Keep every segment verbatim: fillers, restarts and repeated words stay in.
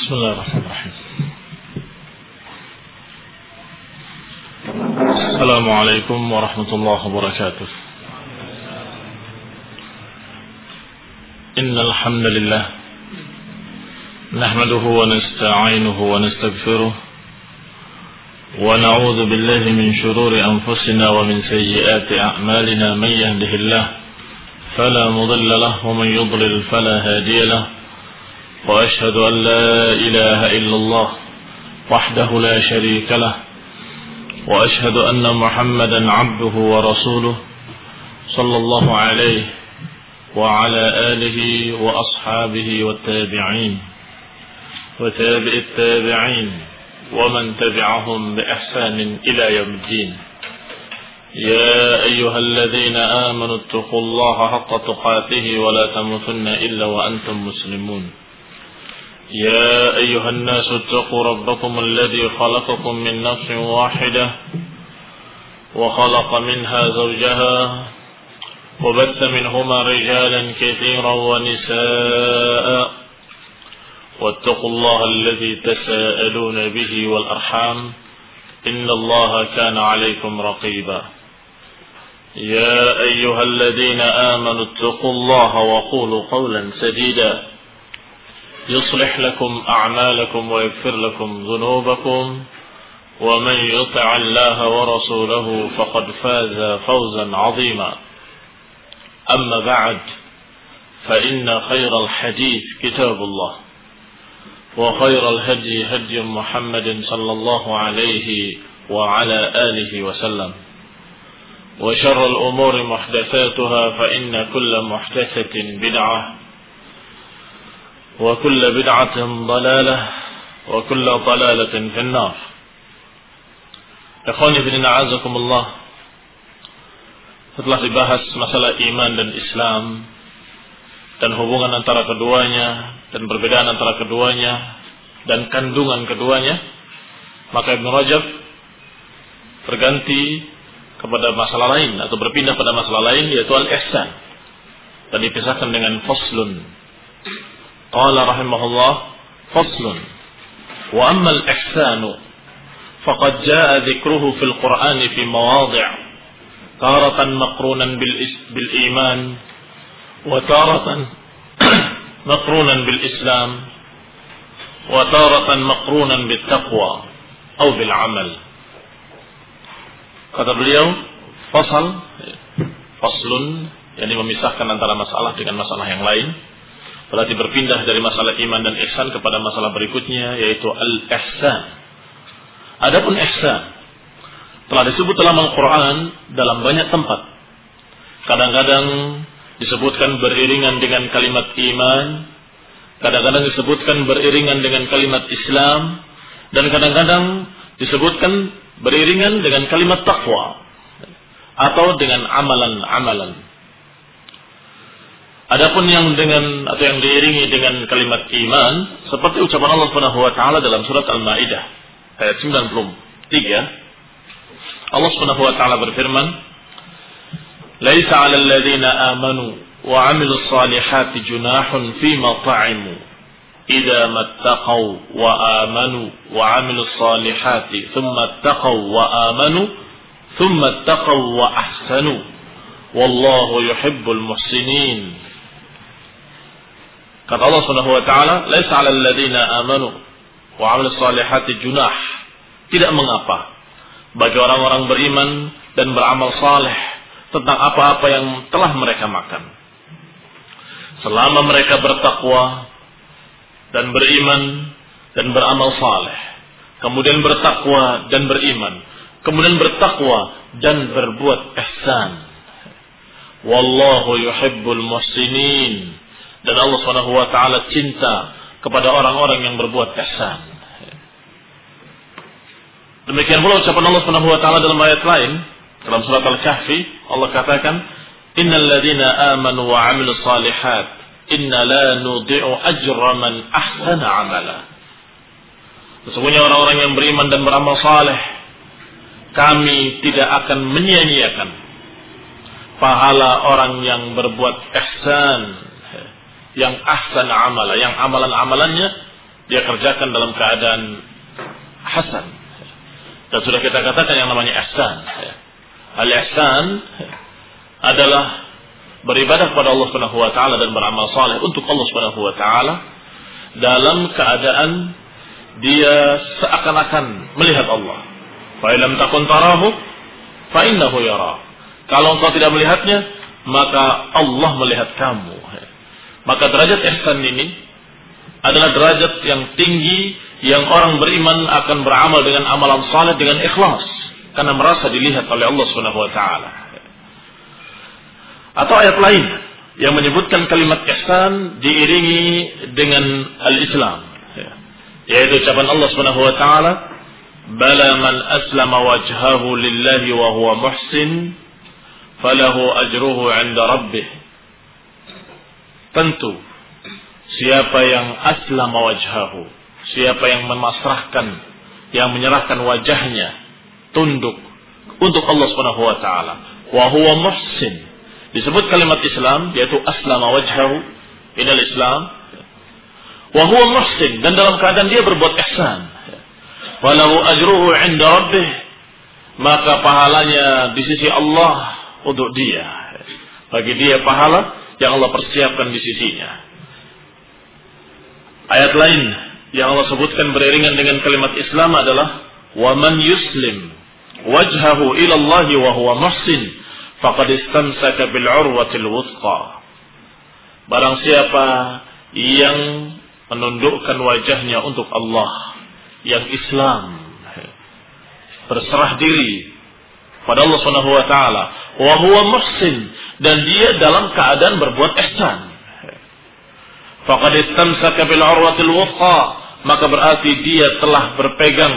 بسم الله الرحمن الرحيم. السلام عليكم ورحمة الله وبركاته. إن الحمد لله نحمده ونستعينه ونستغفره ونعوذ بالله من شرور أنفسنا ومن سيئات أعمالنا. من يهده الله فلا مضل له ومن يضلل فلا هادي له، وأشهد أن لا إله إلا الله وحده لا شريك له، وأشهد أن محمدا عبده ورسوله صلى الله عليه وعلى آله وأصحابه والتابعين وتابع التابعين ومن تبعهم بإحسان إلى يوم الدين. يا أيها الذين آمنوا اتقوا الله حق تقاته ولا تموتن إلا وأنتم مسلمون. يا أيها الناس اتقوا ربكم الذي خلقكم من نفس واحدة وخلق منها زوجها وبث منهما رجالا كثيرا ونساء، واتقوا الله الذي تساءلون به والأرحام إن الله كان عليكم رقيبا. يا أيها الذين آمنوا اتقوا الله وقولوا قولا سديدا يصلح لكم أعمالكم ويغفر لكم ذنوبكم، ومن يطع الله ورسوله فقد فاز فوزا عظيما. أما بعد، فإن خير الحديث كتاب الله، وخير الهدي هدي محمد صلى الله عليه وعلى آله وسلم، وشر الأمور محدثاتها، فإن كل محدثة بدعة، وكل بدعة ضلالة، وكل ضلالة في النار. Ikhwani fillah, a'azakumullah. Setelah dibahas masalah iman dan Islam dan hubungan antara keduanya dan perbedaan antara keduanya dan kandungan keduanya, maka Ibnu Rajab berganti kepada masalah lain atau berpindah pada masalah lain, yaitu al-ihsan, dan dipisahkan dengan faslun. Qala rahimahullah, faslun wa amma al-ihsanu faqad jaa dzikruhu fil Qur'ani fi mawadhi' taratan maqrunan bil bil iman wa taratan maqrunan bil islam wa taratan maqrunan bit taqwa atau bil amal. Kata beliau, fasal, faslun, yang memisahkan antara masalah dengan masalah yang lain, berarti berpindah dari masalah iman dan ihsan kepada masalah berikutnya, yaitu al-ihsan. Adapun ihsan telah disebut dalam Al-Quran dalam banyak tempat. Kadang-kadang disebutkan beriringan dengan kalimat iman, kadang-kadang disebutkan beriringan dengan kalimat Islam, dan kadang-kadang disebutkan beriringan dengan kalimat taqwa atau dengan amalan-amalan. Adapun yang dengan atau yang diiringi dengan kalimat iman, seperti ucapan Allah Subhanahu wa taala dalam surat Al-Maidah ayat sembilan puluh tiga, Allah Subhanahu wa taala berfirman, "Laisa 'alal ladzina amanu wa 'amilus salihati junahun fima ta'imu idza mattaqaw wa amanu wa 'amilus salihati thumma ittaqaw wa amanu thumma ittaqaw wa ahsanu wallahu yuhibbul muhsinin." Kata Allah Subhanahu wa taala, "Laisa 'alal ladzina amanu wa 'amilus salihati junah." Tidak mengapa bagi orang-orang beriman dan beramal saleh tentang apa-apa yang telah mereka makan, selama mereka bertakwa dan beriman dan beramal saleh, kemudian bertakwa dan beriman, kemudian bertakwa dan berbuat ihsan. Wallahu yuhibbul muhsinin. Dan Allah Subhanahu wa taala cinta kepada orang-orang yang berbuat ihsan. Demikian pula ucapan Allah Subhanahu wa taala dalam ayat lain, dalam surat Al-Kahfi, Allah katakan, "Innal ladzina amanu wa 'amilus shalihat inna la nudhi'u ajra man ahsana 'amala." Sesungguhnya orang-orang yang beriman dan beramal saleh, kami tidak akan menyia-nyiakan pahala orang yang berbuat ihsan, yang ahsan amala, yang amalan-amalannya dia kerjakan dalam keadaan hasan. Dan sudah kita katakan yang namanya ihsan. Al-ihsan adalah beribadah kepada Allah Subhanahu wa taala dan beramal saleh untuk Allah Subhanahu wa taala dalam keadaan dia seakan-akan melihat Allah. Fa illam takun tarahu fa innahu yara. Kalau engkau tidak melihatnya, maka Allah melihat kamu. Maka derajat ihsan ini adalah derajat yang tinggi yang orang beriman akan beramal dengan amalan saleh dengan ikhlas karena merasa dilihat oleh Allah Subhanahu wa taala. Atau ayat lain yang menyebutkan kalimat ihsan diiringi dengan al-Islam, yaitu ucapan Allah Subhanahu wa taala, "Bala man aslama wajhahu lillahi wa huwa muhsin, falahu ajruhu 'inda rabbih." Tentu siapa yang aslama wajhahu, siapa yang memasrahkan, yang menyerahkan wajahnya tunduk untuk Allah Subhanahu wa taala, wa huwa muhsin. Disebut kalimat Islam yaitu aslama wajhahu ilal Islam, wa huwa muhsin, dan dalam keadaan dia berbuat ihsan. Walahu ajruhu 'inda rabbih, maka pahalanya di sisi Allah untuk dia. Bagi dia pahala yang Allah persiapkan di sisinya. Ayat lain yang Allah sebutkan beriringan dengan kalimat Islam adalah wa man yuslim wajhahu ila Allah wa huwa muhsin faqad istamsaka bil 'urwatil wuthqa. Barang siapa yang menundukkan wajahnya untuk Allah, yang Islam, berserah diri pada Allah Subhanahu wa taala, wa huwa muhsin, dan dia dalam keadaan berbuat ihsan, faqad istamsaka bil 'urwatil wuthqa, maka berarti dia telah berpegang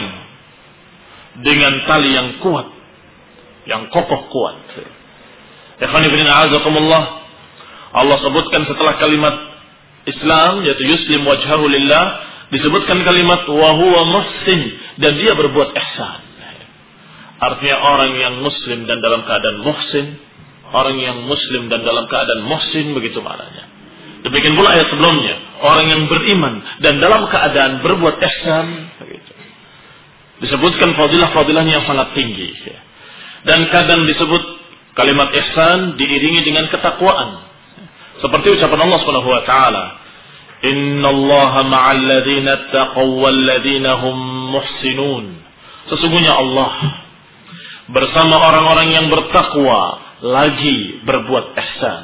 dengan tali yang kuat, yang kokoh kuat. Ikhwani fillah, a'azakumullah. Allah sebutkan setelah kalimat Islam yaitu yuslim wajhahu lillah, disebutkan kalimat wa huwa muhsin, dan dia berbuat ihsan. Artinya orang yang muslim dan dalam keadaan muhsin, orang yang muslim dan dalam keadaan muhsin, begitu maknanya. Demikian pula ayat sebelumnya, orang yang beriman dan dalam keadaan berbuat ihsan, begitu. Disebutkan fadilah-fadilahnya yang sangat tinggi. Dan kadang disebut kalimat ihsan diiringi dengan ketakwaan. Seperti ucapan Allah Subhanahu wa taala, "Innallaha ma'al ladzina taqaw wal ladzina hum muhsinun." Sesungguhnya Allah bersama orang-orang yang bertakwa lagi berbuat ihsan.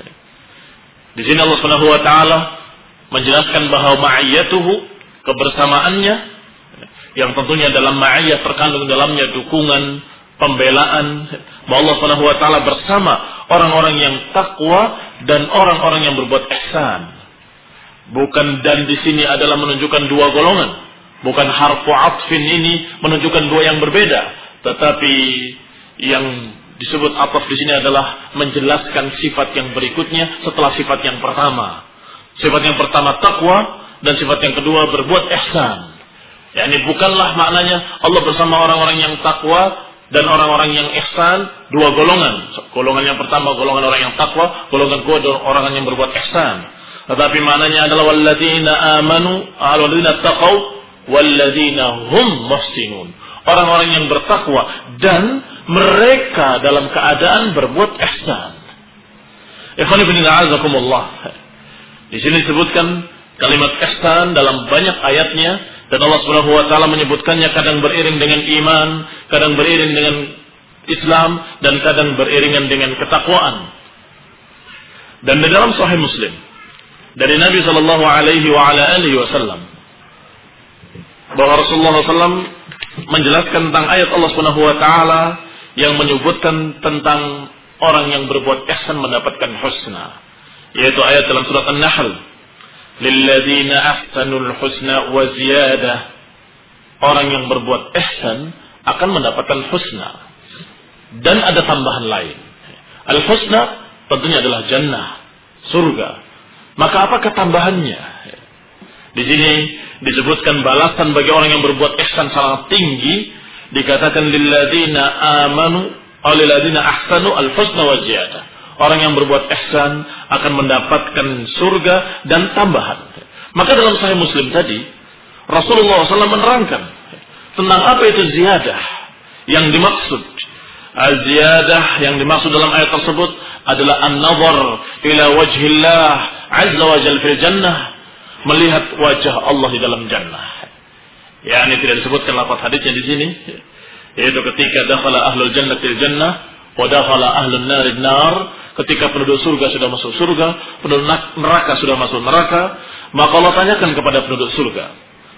Di sini Allah Subhanahu wa taala menjelaskan bahwa ma'iyatuhu, kebersamaannya, yang tentunya dalam ma'iyah terkandung dalamnya dukungan, pembelaan, bahwa Allah Subhanahu wa taala bersama orang-orang yang takwa dan orang-orang yang berbuat ihsan. Bukan dan di sini adalah menunjukkan dua golongan. Bukan harfu atfin ini menunjukkan dua yang berbeda, tetapi yang disebut ataf di sini adalah menjelaskan sifat yang berikutnya setelah sifat yang pertama. Sifat yang pertama takwa dan sifat yang kedua berbuat ihsan. Ya, ini bukanlah maknanya Allah bersama orang-orang yang takwa dan orang-orang yang ihsan, dua golongan. Golongan yang pertama golongan orang yang takwa, golongan kedua orang yang berbuat ihsan. Tetapi maknanya adalah walladzina amanu, alladzina taqaw walladzina hum muhsinun. Orang-orang yang bertakwa dan mereka dalam keadaan berbuat ihsan. Ikhwani fillah, a'azakumullah. Di sini disebutkan kalimat ihsan dalam banyak ayatnya. Dan Allah Subhanahu wa taala menyebutkannya kadang beriring dengan iman, kadang beriring dengan Islam, dan kadang beriringan dengan ketakwaan. Dan di dalam Sahih Muslim dari Nabi sallallahu alaihi wa ala alihi wasallam bahwa Rasulullah sallallahu alaihi wasallam menjelaskan tentang ayat Allah Subhanahu wa taala yang menyebutkan tentang orang yang berbuat ihsan mendapatkan husna, yaitu ayat dalam surat An-Nahl, lilladzina ahsanul husna wa ziyadah. Orang yang berbuat ihsan akan mendapatkan husna dan ada tambahan lain. Al-husna tentunya adalah jannah, surga. Maka apakah tambahannya? Di sini disebutkan balasan bagi orang yang berbuat ihsan sangat tinggi. Dikatakan lilladzina amanu aw lilladzina ahsanu al-husna wa ziyadah. Orang yang berbuat ihsan akan mendapatkan surga dan tambahan. Maka dalam Sahih Muslim tadi Rasulullah shallallahu alaihi wasallam menerangkan tentang apa itu ziyadah yang dimaksud. Az-ziyadah yang dimaksud dalam ayat tersebut adalah an-nazar ila wajhillah azza wa jalla fil jannah, melihat wajah Allah di dalam jannah. Ya, ini tidak disebutkan lafaz hadisnya di sini, yaitu ketika dakhala ahlul jannah fil jannah wa dakhala ahlun nar nar, ketika penduduk surga sudah masuk surga, penduduk neraka sudah masuk neraka, maka Allah tanyakan kepada penduduk surga,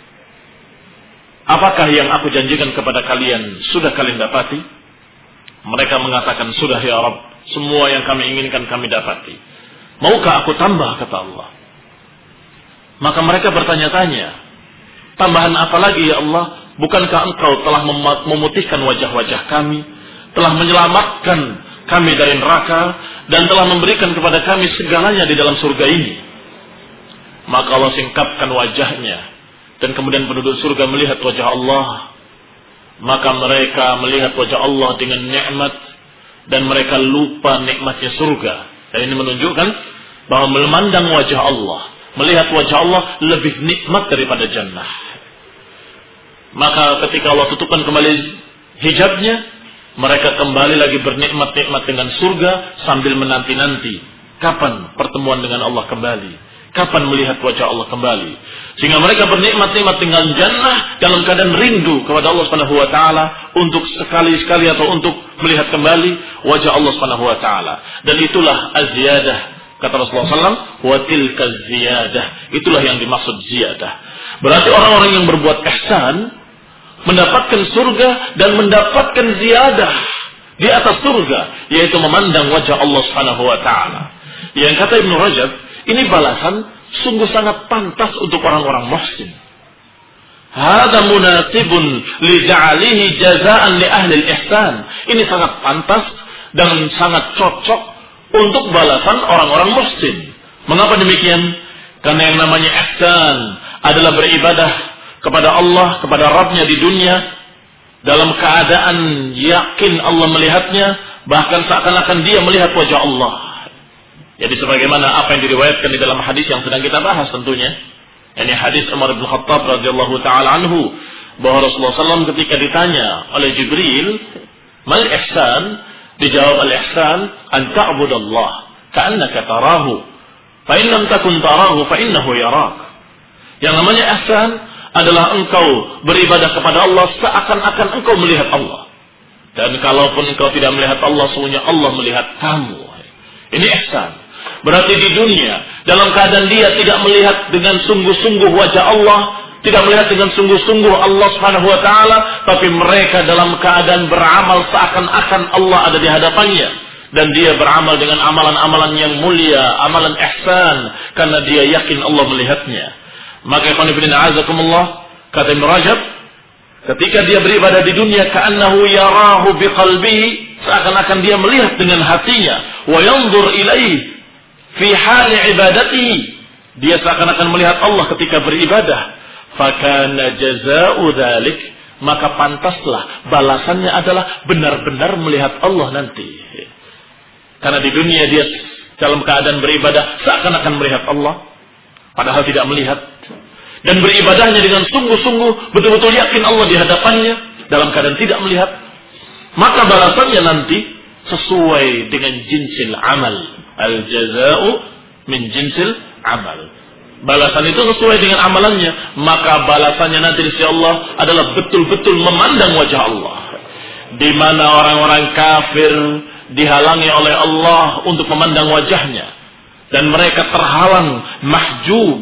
apakah yang aku janjikan kepada kalian sudah kalian dapati? Mereka mengatakan, sudah ya Rabb, semua yang kami inginkan kami dapati. Maukah aku tambah, kata Allah. Maka mereka bertanya-tanya, tambahan apa lagi ya Allah? Bukankah engkau telah memutihkan wajah-wajah kami, telah menyelamatkan kami dari neraka, dan telah memberikan kepada kami segalanya di dalam surga ini? Maka Allah singkapkan wajahnya, dan kemudian penduduk surga melihat wajah Allah. Maka mereka melihat wajah Allah dengan nikmat, dan mereka lupa nikmatnya surga. Dan ini menunjukkan bahwa memandang wajah Allah, melihat wajah Allah lebih nikmat daripada jannah. Maka ketika Allah tutupkan kembali hijabnya, mereka kembali lagi bernikmat-nikmat dengan surga sambil menanti-nanti kapan pertemuan dengan Allah kembali, kapan melihat wajah Allah kembali. Sehingga mereka bernikmat-nikmat dengan jannah dalam keadaan rindu kepada Allah Subhanahu wa taala untuk sekali-sekali atau untuk melihat kembali wajah Allah Subhanahu wa taala. Dan itulah az-ziyadah, kata Rasulullah sallallahu alaihi wasallam, wa tilka ziyadah. Itulah yang dimaksud ziyadah. Berarti orang-orang yang berbuat ihsan mendapatkan surga dan mendapatkan ziyadah di atas surga, yaitu memandang wajah Allah Subhanahu wa taala. Yang kata Ibnu Rajab, ini balasan sungguh sangat pantas untuk orang-orang muhsin. Hada munasibun li ja'alihi jazaan li ahli al-ihsan. Ini sangat pantas dan sangat cocok untuk balasan orang-orang muhsin. Mengapa demikian? Karena yang namanya ihsan adalah beribadah kepada Allah, kepada Rabbnya di dunia, dalam keadaan yakin Allah melihatnya, bahkan seakan-akan dia melihat wajah Allah. Jadi sebagaimana apa yang diriwayatkan di dalam hadis yang sedang kita bahas tentunya, yakni hadis Umar bin Khattab radhiyallahu taala anhu, bahwa Rasulullah sallallahu alaihi wasallam ketika ditanya oleh Jibril, "Mal ihsan?" Dijawab, "Al-ihsan an ta'budallah ka'annaka tarahu, fa in lam takun tarahu fa innahu yarak." Yang namanya ihsan adalah engkau beribadah kepada Allah seakan-akan engkau melihat Allah. Dan kalaupun engkau tidak melihat Allah, sesungguhnya Allah melihat kamu. Ini ihsan. Berarti di dunia, dalam keadaan dia tidak melihat dengan sungguh-sungguh wajah Allah, tidak melihat dengan sungguh-sungguh Allah Subhanahu wa taala, tapi mereka dalam keadaan beramal seakan-akan Allah ada di hadapannya, dan dia beramal dengan amalan-amalan yang mulia, amalan ihsan, karena dia yakin Allah melihatnya. Maka ikhwan fillah azakumullah, kata Ibnu Rajab, ketika dia beribadah di dunia, ka'annahu yarahu biqalbihi, seakan-akan dia melihat dengan hatinya, wa yanzur ilaihi fi hali ibadatihi, dia seakan-akan melihat Allah ketika beribadah. Fakana jazaa'u dzalik, maka pantaslah balasannya adalah benar-benar melihat Allah nanti. Karena di dunia dia dalam keadaan beribadah seakan-akan melihat Allah, padahal tidak melihat. Dan beribadahnya dengan sungguh-sungguh, betul-betul yakin Allah di hadapannya, dalam keadaan tidak melihat. Maka balasannya nanti sesuai dengan jinsil amal. Al-jaza'u min jinsil amal. Balasan itu sesuai dengan amalannya. Maka balasannya nanti insya Allah adalah betul-betul memandang wajah Allah. Di mana orang-orang kafir dihalangi oleh Allah untuk memandang wajahnya, dan mereka terhalang, mahjub.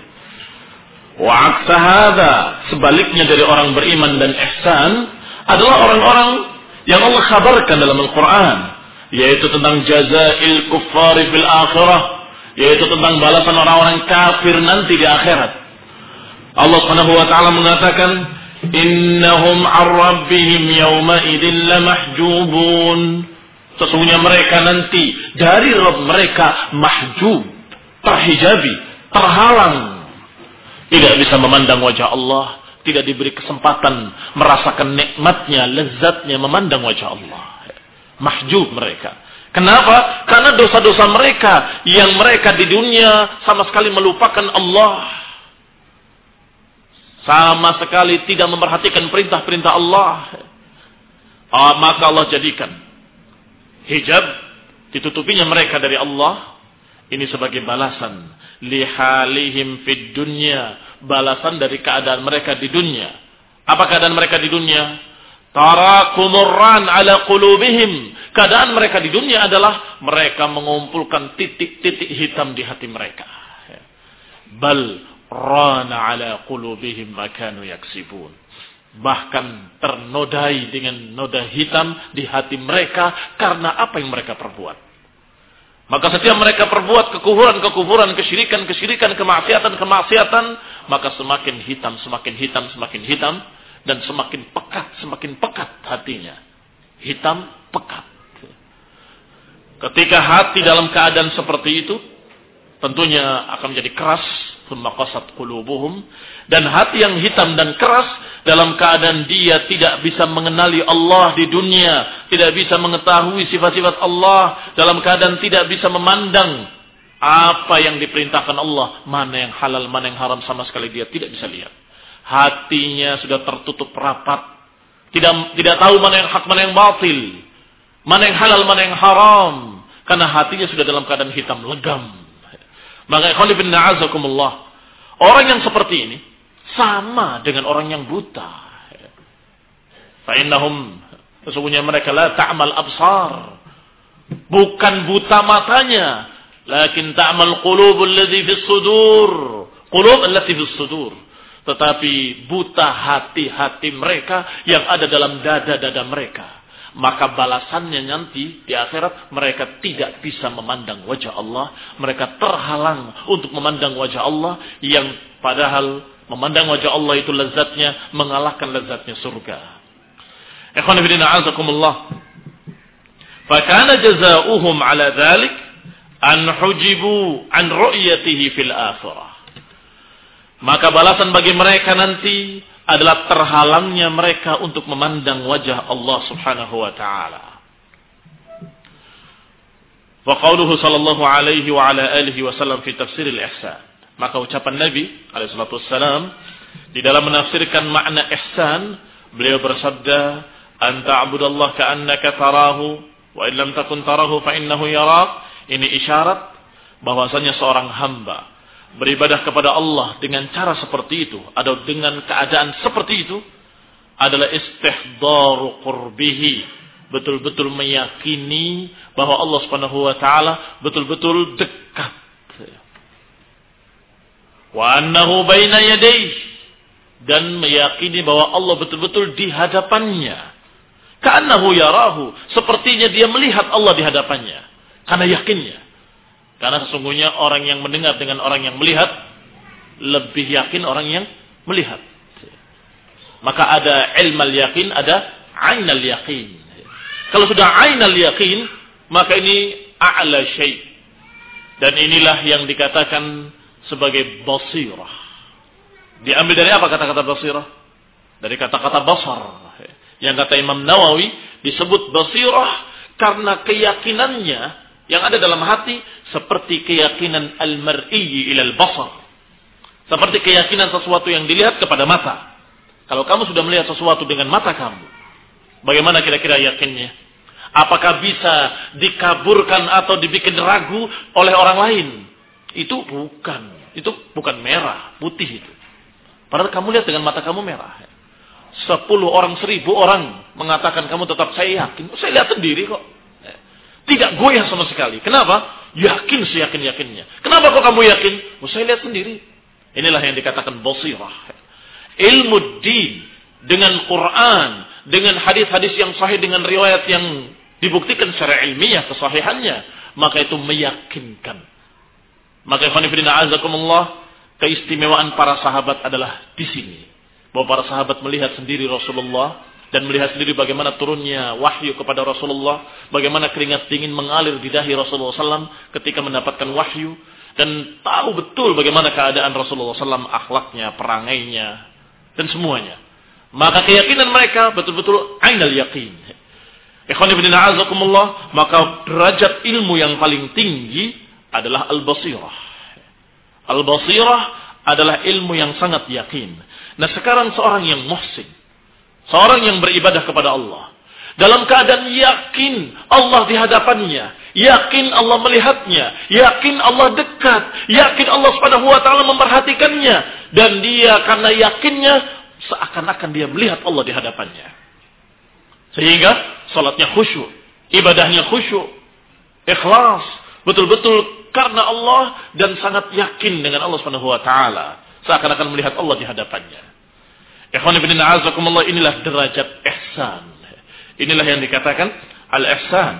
Wa aksa hadza, sebaliknya dari orang beriman dan ihsan adalah orang-orang yang Allah kabarkan dalam Al-Quran, yaitu tentang jazail kuffari fil akhirah, yaitu tentang balasan orang-orang kafir nanti di akhirat. Allah Subhanahu wa taala mengatakan, innahum 'an rabbihim yawma idzin lamahjubun. Sesungguhnya mereka nanti dari Rabb mereka mahjub, terhijabi, terhalang, tidak bisa memandang wajah Allah, tidak diberi kesempatan merasakan nikmatnya, lezatnya memandang wajah Allah. Mahjub mereka. Kenapa? Karena dosa-dosa mereka yang mereka di dunia sama sekali melupakan Allah. sama sekali tidak memperhatikan perintah-perintah Allah, ah, maka Allah jadikan hijab ditutupinya mereka dari Allah ini sebagai balasan lihalihim fid dunya, balasan dari keadaan mereka di dunia. Apa keadaan mereka di dunia? Tarakumurran ala qulubihim. Keadaan mereka di dunia adalah mereka mengumpulkan titik-titik hitam di hati mereka. Bal rana ala qulubihim ma kanu yaksibun. Bahkan ternodai dengan noda hitam di hati mereka karena apa yang mereka perbuat. Maka setiap mereka perbuat kekufuran-kekufuran, kesyirikan-kesyirikan, kemaksiatan-kemaksiatan, maka semakin hitam, semakin hitam, semakin hitam, dan semakin pekat, semakin pekat hatinya. Hitam, pekat. Ketika hati dalam keadaan seperti itu, tentunya akan menjadi keras, thumma qasat qulubuhum, dan hati yang hitam dan keras dalam keadaan dia tidak bisa mengenali Allah di dunia, tidak bisa mengetahui sifat-sifat Allah, dalam keadaan tidak bisa memandang apa yang diperintahkan Allah, mana yang halal, mana yang haram, sama sekali dia tidak bisa lihat. Hatinya sudah tertutup rapat, tidak tidak tahu mana yang hak, mana yang batil, mana yang halal, mana yang haram, karena hatinya sudah dalam keadaan hitam legam. Maka ikhwan fillah azakumullah, orang yang seperti ini sama dengan orang yang buta. Fa innahum, sesungguhnya mereka la ta'mal absar, bukan buta matanya, lakin ta'mal qulubul ladzi fis sudur, qulub allati fis sudur, tetapi buta hati-hati mereka yang ada dalam dada-dada mereka. Maka balasannya nanti di akhirat mereka tidak bisa memandang wajah Allah, mereka terhalang untuk memandang wajah Allah, yang padahal memandang wajah Allah itu lezatnya mengalahkan lezatnya surga. Ikhwan fillah azakumullah. Fa kana jazaohum ala dzalik an hujibu an ru'yatihi fil akhirah. Maka balasan bagi mereka nanti adalah terhalangnya mereka untuk memandang wajah Allah Subhanahu wa taala. Wa qauluhu sallallahu alaihi wa ala alihi wasallam fi tafsir al-ihsan. Maka ucapan Nabi alaihi salatu wassalam di dalam menafsirkan makna ihsan, beliau bersabda, "Anta 'abudallah ka'annaka tarahu wa in lam takun tarahu fa innahu yarak." Ini isyarat bahwasanya seorang hamba beribadah kepada Allah dengan cara seperti itu, atau dengan keadaan seperti itu, adalah istihdaru qurbihi, betul-betul meyakini bahwa Allah Subhanahu wa taala betul-betul dekat. Wa annahu baina yadayhi, dan meyakini bahwa Allah betul-betul di hadapannya. Ka'annahu yarahu, sepertinya dia melihat Allah di hadapannya, karena yakinnya. Karena sesungguhnya orang yang mendengar dengan orang yang melihat lebih yakin orang yang melihat. Maka ada ilmal yakin, ada ainal yakin. Kalau sudah ainal yakin, maka ini a'la syai'. Dan inilah yang dikatakan sebagai basirah. Diambil dari apa kata-kata basirah? Dari kata-kata basar. Yang kata Imam Nawawi disebut basirah karena keyakinannya yang ada dalam hati seperti keyakinan al-mar'i ilal basar. Seperti keyakinan sesuatu yang dilihat kepada mata. Kalau kamu sudah melihat sesuatu dengan mata kamu, bagaimana kira-kira yakinnya? Apakah bisa dikaburkan atau dibikin ragu oleh orang lain? Itu bukan. Itu bukan merah, putih itu. Padahal kamu lihat dengan mata kamu merah. Sepuluh orang, seribu orang mengatakan kamu tetap saya yakin. Saya lihat sendiri kok. Tidak goyah sama sekali. Kenapa? Yakin seyakin-yakinnya. Kenapa kok kamu yakin? Oh, saya lihat sendiri. Inilah yang dikatakan basirah. Ilmu din dengan Quran, dengan hadis-hadis yang sahih, dengan riwayat yang dibuktikan secara ilmiah kesahihannya, maka itu meyakinkan. Maka ikhwan fillah azakumullah, keistimewaan para sahabat adalah di sini. Bahwa para sahabat melihat sendiri Rasulullah, dan melihat sendiri bagaimana turunnya wahyu kepada Rasulullah, bagaimana keringat dingin mengalir di dahi Rasulullah shallallahu alaihi wasallam ketika mendapatkan wahyu, dan tahu betul bagaimana keadaan Rasulullah shallallahu alaihi wasallam, akhlaknya, perangainya, dan semuanya. Maka keyakinan mereka betul-betul ainal yakin. Ikhwan fillah azakumullah, maka derajat ilmu yang paling tinggi adalah al-basirah. Al-basirah adalah ilmu yang sangat yakin. Nah sekarang seorang yang muhsin, seorang yang beribadah kepada Allah, dalam keadaan yakin Allah di hadapannya, yakin Allah melihatnya, yakin Allah dekat, yakin Allah Subhanahu wa taala memperhatikannya, dan dia karena yakinnya seakan-akan dia melihat Allah di hadapannya. Sehingga salatnya khusyuk, ibadahnya khusyuk, ikhlas, betul-betul karena Allah dan sangat yakin dengan Allah Subhanahu wa taala, seakan-akan melihat Allah di hadapannya. Ikhwan fillah a'azakumullah, inilah derajat ihsan. Inilah yang dikatakan al-ihsan.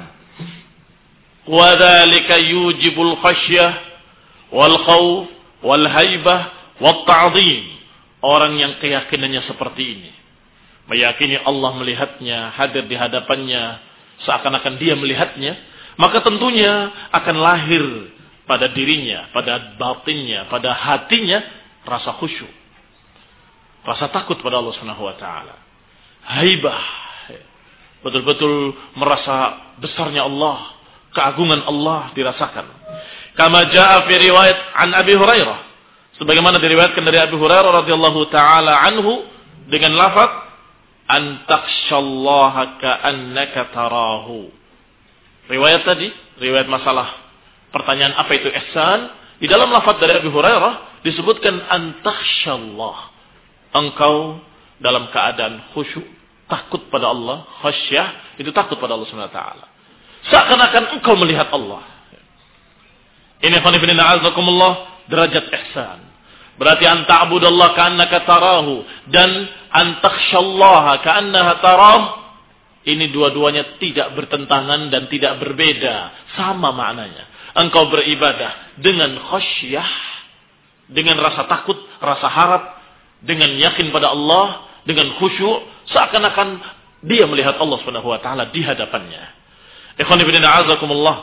Wa dzalika yujibul khasyah wal khauf wal haibah wat ta'dhim. Orang yang keyakinannya seperti ini, meyakini Allah melihatnya, hadir di hadapannya, seakan-akan dia melihatnya, maka tentunya akan lahir pada dirinya, pada batinnya, pada hatinya rasa khusyuk, rasa takut pada Allah Subhanahu wa taala. Haibah, betul-betul merasa besarnya Allah, keagungan Allah dirasakan. Kama jaa fi riwayat an Abi Hurairah, sebagaimana diriwayatkan dari Abi Hurairah radhiyallahu taala anhu dengan lafaz an takhshallaha ka'annaka tarahu. Riwayat tadi, riwayat masalah pertanyaan apa itu ihsan, di dalam lafaz dari Abi Hurairah disebutkan an takhshallah, engkau dalam keadaan khusyuk, takut pada Allah, khasyah, itu takut pada Allah Subhanahu wa taala. Seakan-akan engkau melihat Allah. Ini khonibina a'azakumullah, derajat ihsan. Berarti an ta'budallaha ka'annaka tarahu dan an takhshallaha ka'annaha tarahu. Ini dua-duanya tidak bertentangan dan tidak berbeda, sama maknanya. Engkau beribadah dengan khasyah, dengan rasa takut, rasa harap, dengan yakin pada Allah, dengan khusyuk, seakan-akan dia melihat Allah Subhanahu wa taala di hadapannya. Ikhwan fillah a'azakumullah.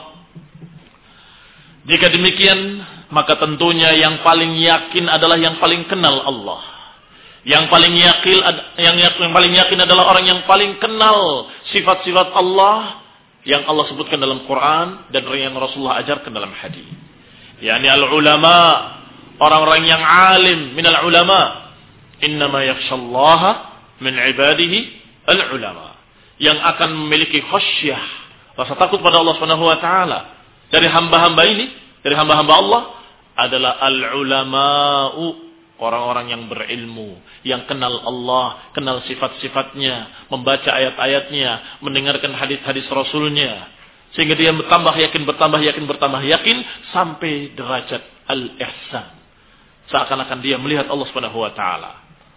Jika demikian, maka tentunya yang paling yakin adalah yang paling kenal Allah. Yang paling yakin yang, yang paling yakin adalah orang yang paling kenal sifat-sifat Allah yang Allah sebutkan dalam Quran dan yang Rasulullah ajarkan dalam hadis. Yani al-ulama, orang-orang yang alim minal ulama. Innama yakhshallaha min ibadihi al-ulama. Yang akan memiliki khasyah, rasa takut pada Allah Subhanahu wa taala dari hamba-hamba ini, dari hamba-hamba Allah adalah al-ulama'u, orang-orang yang berilmu, yang kenal Allah, kenal sifat-sifatnya, membaca ayat-ayatnya, mendengarkan hadis-hadis Rasulnya, sehingga dia bertambah yakin, bertambah yakin, bertambah yakin sampai derajat al-ihsan, seakan-akan dia melihat Allah Subhanahu wa taala.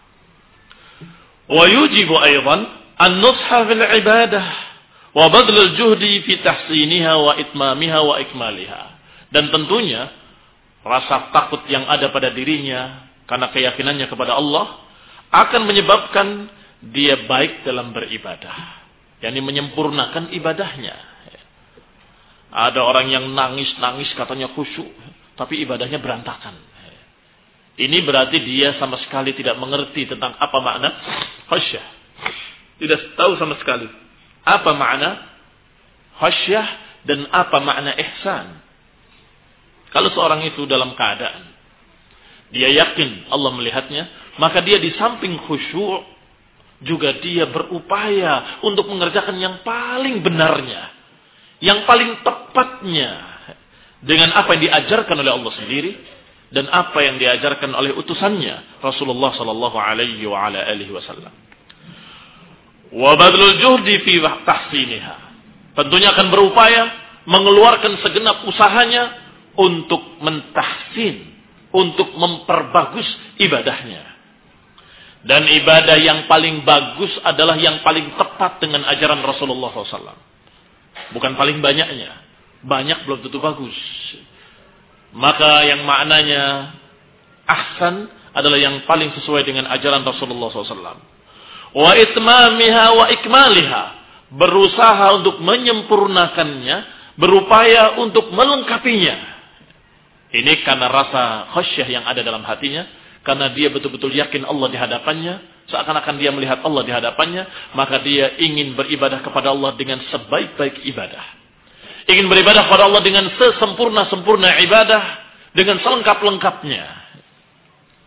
Wa yujibu aidan an-nusha fil ibadah wa badl al-juhdi fi tahsiniha wa itmamiha wa ikmaliha. Dan tentunya rasa takut yang ada pada dirinya karena keyakinannya kepada Allah akan menyebabkan dia baik dalam beribadah, yakni menyempurnakan ibadahnya. Ada orang yang nangis-nangis katanya khusyuk, tapi ibadahnya berantakan. Ini berarti dia sama sekali tidak mengerti tentang apa makna khasyah. Tidak tahu sama sekali apa makna khasyah dan apa makna ihsan. Kalau seorang itu dalam keadaan dia yakin Allah melihatnya, maka dia di samping khusyuk juga dia berupaya untuk mengerjakan yang paling benarnya, yang paling tepatnya dengan apa yang diajarkan oleh Allah sendiri dan apa yang diajarkan oleh utusannya Rasulullah sallallahu alaihi wa ala alihi wasallam. Wa badlul juhdi fi tahsiniha. Tentunya akan berupaya mengeluarkan segenap usahanya untuk mentahsin, untuk memperbagus ibadahnya. Dan ibadah yang paling bagus adalah yang paling tepat dengan ajaran Rasulullah sallallahu alaihi wasallam. Bukan paling banyaknya. Banyak belum tentu bagus. Maka yang maknanya ahsan adalah yang paling sesuai dengan ajaran Rasulullah sallallahu alaihi wasallam. Wa itmamiha wa ikmaliha. Berusaha untuk menyempurnakannya, berupaya untuk melengkapinya. Ini karena rasa khasyah yang ada dalam hatinya, karena dia betul-betul yakin Allah di hadapannya, seakan-akan dia melihat Allah di hadapannya, maka dia ingin beribadah kepada Allah dengan sebaik-baik ibadah. Ingin beribadah kepada Allah dengan sesempurna-sempurna ibadah, dengan selengkap-lengkapnya.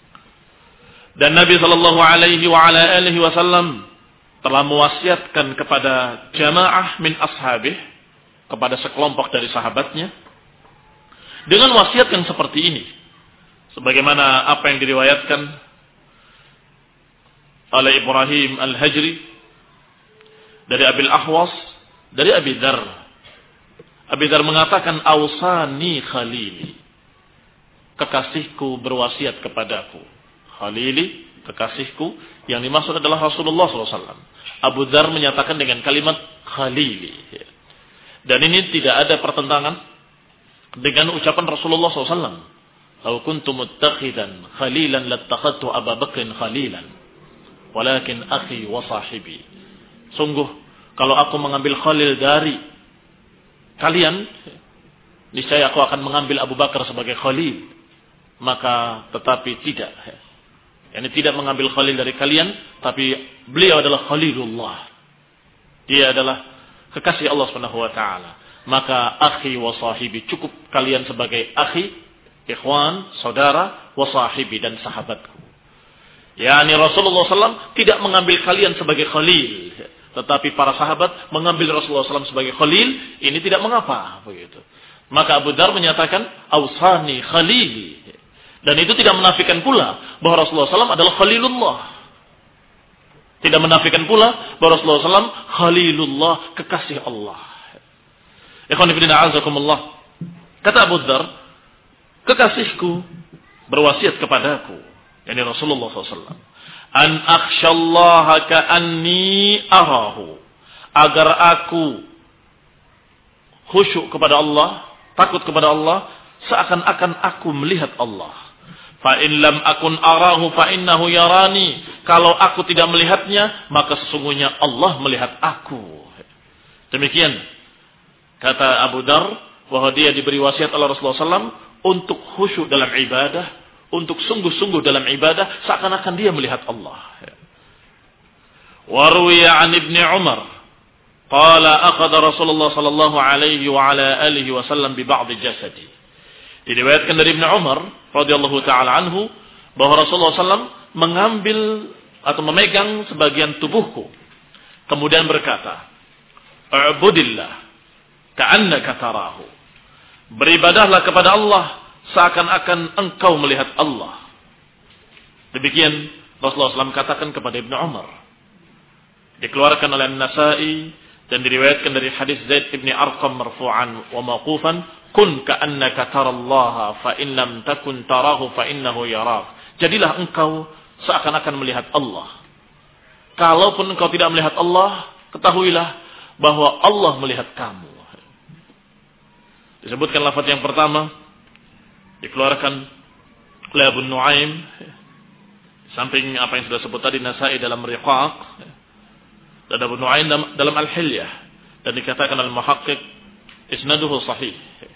Dan Nabi sallallahu alaihi wa ala alihi wasallam telah mewasiatkan kepada jamaah min ashabih, kepada sekelompok dari sahabatnya, dengan wasiat yang seperti ini. Sebagaimana apa yang diriwayatkan oleh Ibrahim Al-Hajri dari Abil Ahwas, dari Abi Dzar. Abi Dzar mengatakan, "Ausani khalili." Kekasihku berwasiat kepadaku. Khalili, kekasihku, yang dimaksud adalah Rasulullah sallallahu alaihi wasallam. Abu Dzar menyatakan dengan kalimat khalili. Dan ini tidak ada pertentangan dengan ucapan Rasulullah sallallahu alaihi wasallam. "Lau kuntu muttakhidan khalilan lattakhadtu Abu Bakrin khalilan. Walakin akhi wa sahibi." Sungguh, kalau aku mengambil khalil dari kalian, niscaya aku akan mengambil Abu Bakar sebagai khalil. Maka tetapi tidak. Yani tidak mengambil khalil dari kalian, tapi beliau adalah khalilullah. Dia adalah kekasih Allah Subhanahu wa taala. Maka akhi wa sahibi, cukup kalian sebagai akhi, ikhwan, saudara, wa sahibi, dan sahabatku. Yani Rasulullah sallallahu alaihi wasallam tidak mengambil kalian sebagai khalil, tetapi para sahabat mengambil Rasulullah sallallahu alaihi wasallam sebagai khalil. Ini tidak mengapa, begitu. Maka Abu Dzar menyatakan, "Ausani khalili." Dan itu tidak menafikan pula bahwa Rasulullah sallallahu alaihi wasallam adalah khalilullah. Tidak menafikan pula bahwa Rasulullah sallallahu alaihi wasallam khalilullah, kekasih Allah. Ikhwan fillah azakumullah. Kata Abu Dzar, kekasihku berwasiat kepadaku, yakni Rasulullah sallallahu alaihi wasallam, "An akhsyallaha ka'anni arahu." Agar aku khusyuk kepada Allah, takut kepada Allah, seakan-akan aku melihat Allah. Fa in lam akun arahu fa innahu yarani. Kalau aku tidak melihatnya, maka sesungguhnya Allah melihat aku. Demikian kata Abu Dzar, bahwa dia diberi wasiat oleh Rasulullah sallallahu alaihi wasallam untuk khusyuk dalam ibadah, untuk sungguh-sungguh dalam ibadah, seakan-akan dia melihat Allah. Wa ruwiya an Ibnu Umar qala akhadha Rasulullah sallallahu alaihi wa ala alihi wasallam bi ba'd jasadi. Diriwayatkan dari Ibnu Umar radhiyallahu taala anhu bahwa Rasulullah sallallahu alaihi wasallam mengambil atau memegang sebagian tubuhku, kemudian berkata, "Ubudillah ka'annaka tarahu." Beribadahlah kepada Allah seakan-akan engkau melihat Allah. Demikian Rasulullah sallallahu alaihi wasallam katakan kepada Ibnu Umar. Dikeluarkan oleh An-Nasa'i dan diriwayatkan dari hadis Zaid bin Arqam marfu'an wa mauqufan, "Kun ka'annaka tarallaha fa in lam takun tarahu fa innahu yarak." Jadilah engkau seakan-akan melihat Allah. Kalaupun engkau tidak melihat Allah, ketahuilah bahwa Allah melihat kamu. Disebutkan lafaz yang pertama dikeluarkan oleh Abu Nuaim, samping apa yang sudah sebut tadi Nasa'i dalam Riqaq, dan Abu Nuaim dalam Al-Hilyah, dan dikatakan al-Muhaqqiq isnaduhu sahih.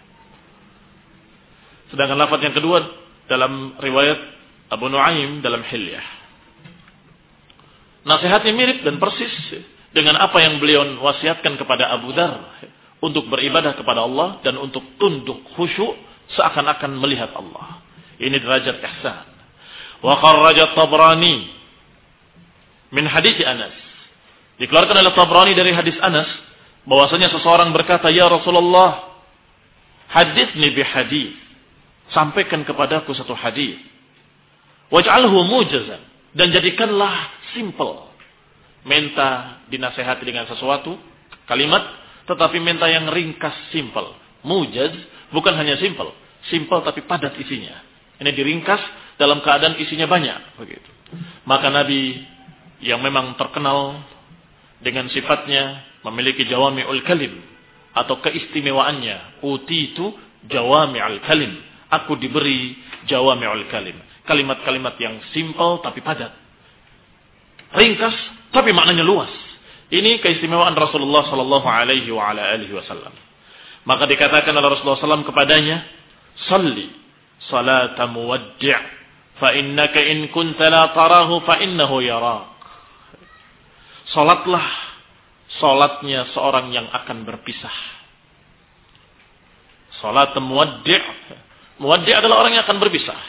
Sedangkan lafaz yang kedua dalam riwayat Abu Nuaim dalam Hilyah. Nasihatnya mirip dan persis dengan apa yang beliau wasiatkan kepada Abu Dzar untuk beribadah kepada Allah dan untuk tunduk khusyuk seakan-akan melihat Allah. Ini derajat ihsan. Wa kharraja Tabrani min hadits Anas. Dikeluarkan oleh Tabrani dari hadis Anas bahwasanya seseorang berkata, "Ya Rasulullah, haditsni bi hadits." Sampaikan kepadaku satu hadis. Waj'alhu mujazan, dan jadikanlah simple. Minta dinasehati dengan sesuatu kalimat, tetapi minta yang ringkas, simple. Mujaz bukan hanya simple, simple tapi padat isinya. Ini diringkas dalam keadaan isinya banyak, begitu. Maka Nabi yang memang terkenal dengan sifatnya memiliki jawami'ul kalim atau keistimewaannya, utitu jawami'ul kalim. Aku diberi jawami'ul kalim. Kalimat-kalimat yang simple tapi padat. Ringkas tapi maknanya luas. Ini keistimewaan Rasulullah sallallahu alaihi wa ala alihi wasallam. Maka dikatakan oleh Rasulullah sallallahu alaihi wasallam kepadanya, "Shalli salata muwaddi', fa innaka in kunta la tarahu fa innahu yarak." Salatlah salatnya seorang yang akan berpisah. Salat muwaddi'. Muwaddi' adalah orang yang akan berpisah.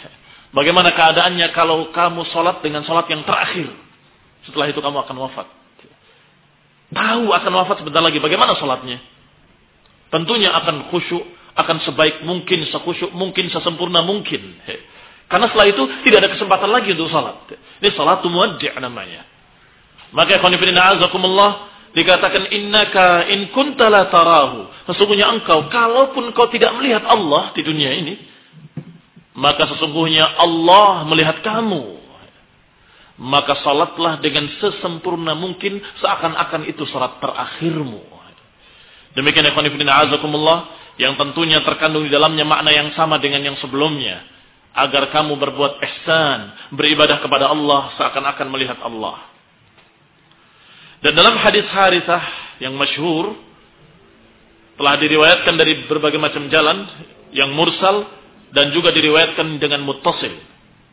Bagaimana keadaannya kalau kamu sholat dengan sholat yang terakhir? Setelah itu kamu akan wafat. Tahu akan wafat sebentar lagi. Bagaimana sholatnya? Tentunya akan khusyuk, akan sebaik mungkin, sekhusyuk mungkin, sesempurna mungkin. Karena setelah itu tidak ada kesempatan lagi untuk sholat. Ini sholatul muwaddi' namanya. Maka ikhwan fillah a'azakumullah, dikatakan innaka in kunta la tarahu. Sesungguhnya engkau, kalaupun kau tidak melihat Allah di dunia ini, maka sesungguhnya Allah melihat kamu. Maka salatlah dengan sesempurna mungkin, seakan-akan itu salat terakhirmu. Demikian ikhwan fillah a'azakumullah, yang tentunya terkandung di dalamnya makna yang sama dengan yang sebelumnya, agar kamu berbuat ihsan, beribadah kepada Allah seakan-akan melihat Allah. Dan dalam hadis Harithah yang masyhur telah diriwayatkan dari berbagai macam jalan, yang mursal dan juga diriwayatkan dengan muttasil.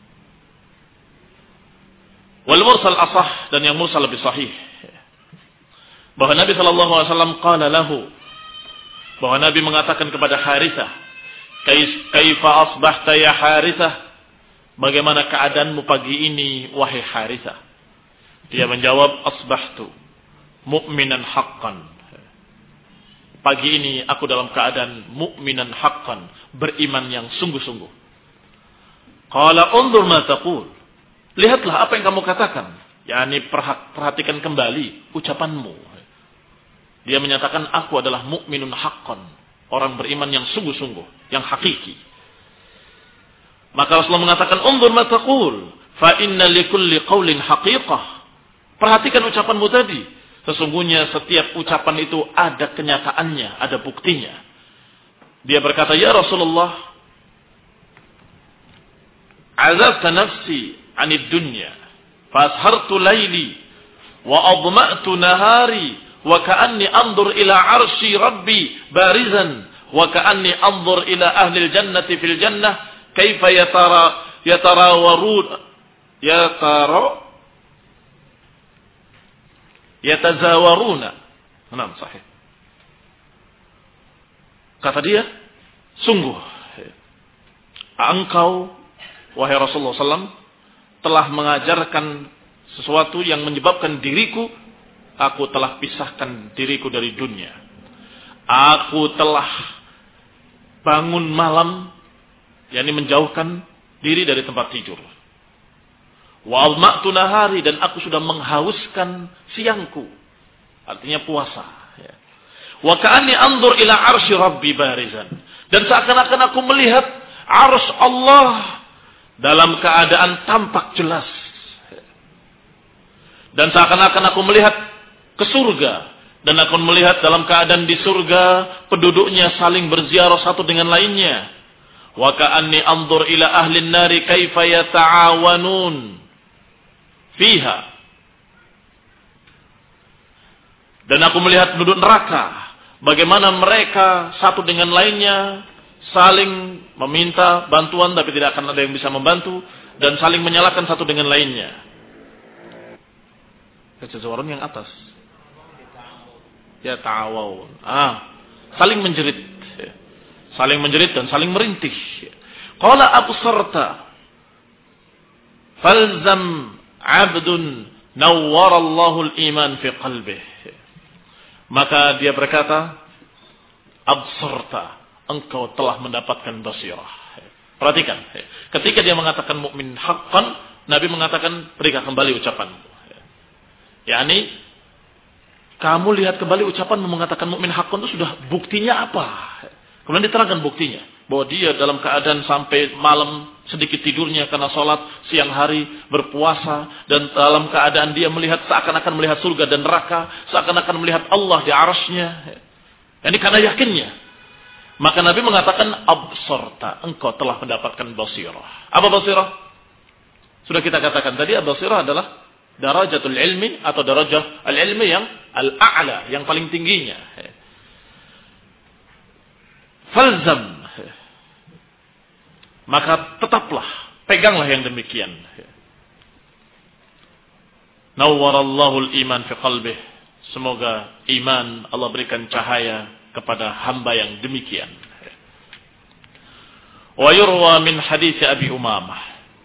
Wal mursal asah, dan yang mursal lebih sahih. Bahwa Nabi sallallahu alaihi wasallam qala lahu, bahwa Nabi mengatakan kepada Harithah, "Kaifa asbahta ya Harithah?" Bagaimana keadaanmu pagi ini wahai Harithah? Dia menjawab, "Asbahtu mu'minan haqqan." Pagi ini aku dalam keadaan mu'minan haqqan, beriman yang sungguh-sungguh. Qala unzur ma taqul. Lihatlah apa yang kamu katakan. yakni perhatikan kembali ucapanmu. Dia menyatakan aku adalah mukminun haqqan, orang beriman yang sungguh-sungguh, yang hakiki. Maka Rasulullah mengatakan, "Unzur ma taqul, fa inna likulli qaulin haqiqah." Perhatikan ucapanmu tadi. Sesungguhnya setiap ucapan itu ada kenyataannya, ada buktinya. Dia berkata, "Ya Rasulullah, azabta nafsi 'anid dunya, fa ashartu laili wa adma'tu nahari wa ka'anni anzur ila 'arsy rabbi barizan wa ka'anni anzur ila ahli al-jannati fil jannah kaifa yatara yatarawarun yatara yatazawaruna." Nah, sahih. Kata dia, sungguh engkau wahai Rasulullah sallallahu alaihi wasallam telah mengajarkan sesuatu yang menyebabkan diriku, aku telah pisahkan diriku dari dunia. Aku telah bangun malam, yakni menjauhkan diri dari tempat tidur. Wa adma'tu nahari, dan aku sudah menghauskan siangku, artinya puasa. Wa ka'anni anzur ila arsy rabbi barizan, dan seakan-akan aku melihat arsy Allah dalam keadaan tampak jelas. Dan seakan-akan aku melihat ke surga, dan aku melihat dalam keadaan di surga penduduknya saling berziarah satu dengan lainnya. Wa ka'anni anzur ila ahli an-nari kaifa yata'awanun fiha, dan aku melihat penduduk neraka bagaimana mereka satu dengan lainnya saling meminta bantuan tapi tidak akan ada yang bisa membantu, dan saling menyalahkan satu dengan lainnya. Kejazawarun yang atas. Ya ta'awun. Ah, saling menjerit. Saling menjerit dan saling merintih. Qala absarta falzam 'abdun nawwarallahu al-iman fi qalbih. Maka dia berkata, absarta, engkau telah mendapatkan basirah. Perhatikan, ketika dia mengatakan mukmin haqqan, Nabi mengatakan berikan kembali ucapanmu. yakni kamu lihat kembali ucapanmu mengatakan mukmin haqqan itu sudah buktinya apa? Kemudian diterangkan buktinya bahwa dia dalam keadaan sampai malam sedikit tidurnya karena sholat, siang hari berpuasa, dan dalam keadaan dia melihat seakan-akan melihat surga dan neraka, seakan-akan melihat Allah di arasnya. Ini karena yakinnya. Maka Nabi mengatakan absarta, engkau telah mendapatkan basirah. Apa basirah? Sudah kita katakan tadi, basirah adalah darajatul ilmi atau darajah al-ilmi yang al-a'la, yang paling tingginya. Falzam, maka tetaplah, peganglah yang demikian. Nawwarallahu al-iman fi qalbih. Semoga iman Allah berikan cahaya kepada hamba yang demikian. Wa yurwa min hadits Abi Umamah.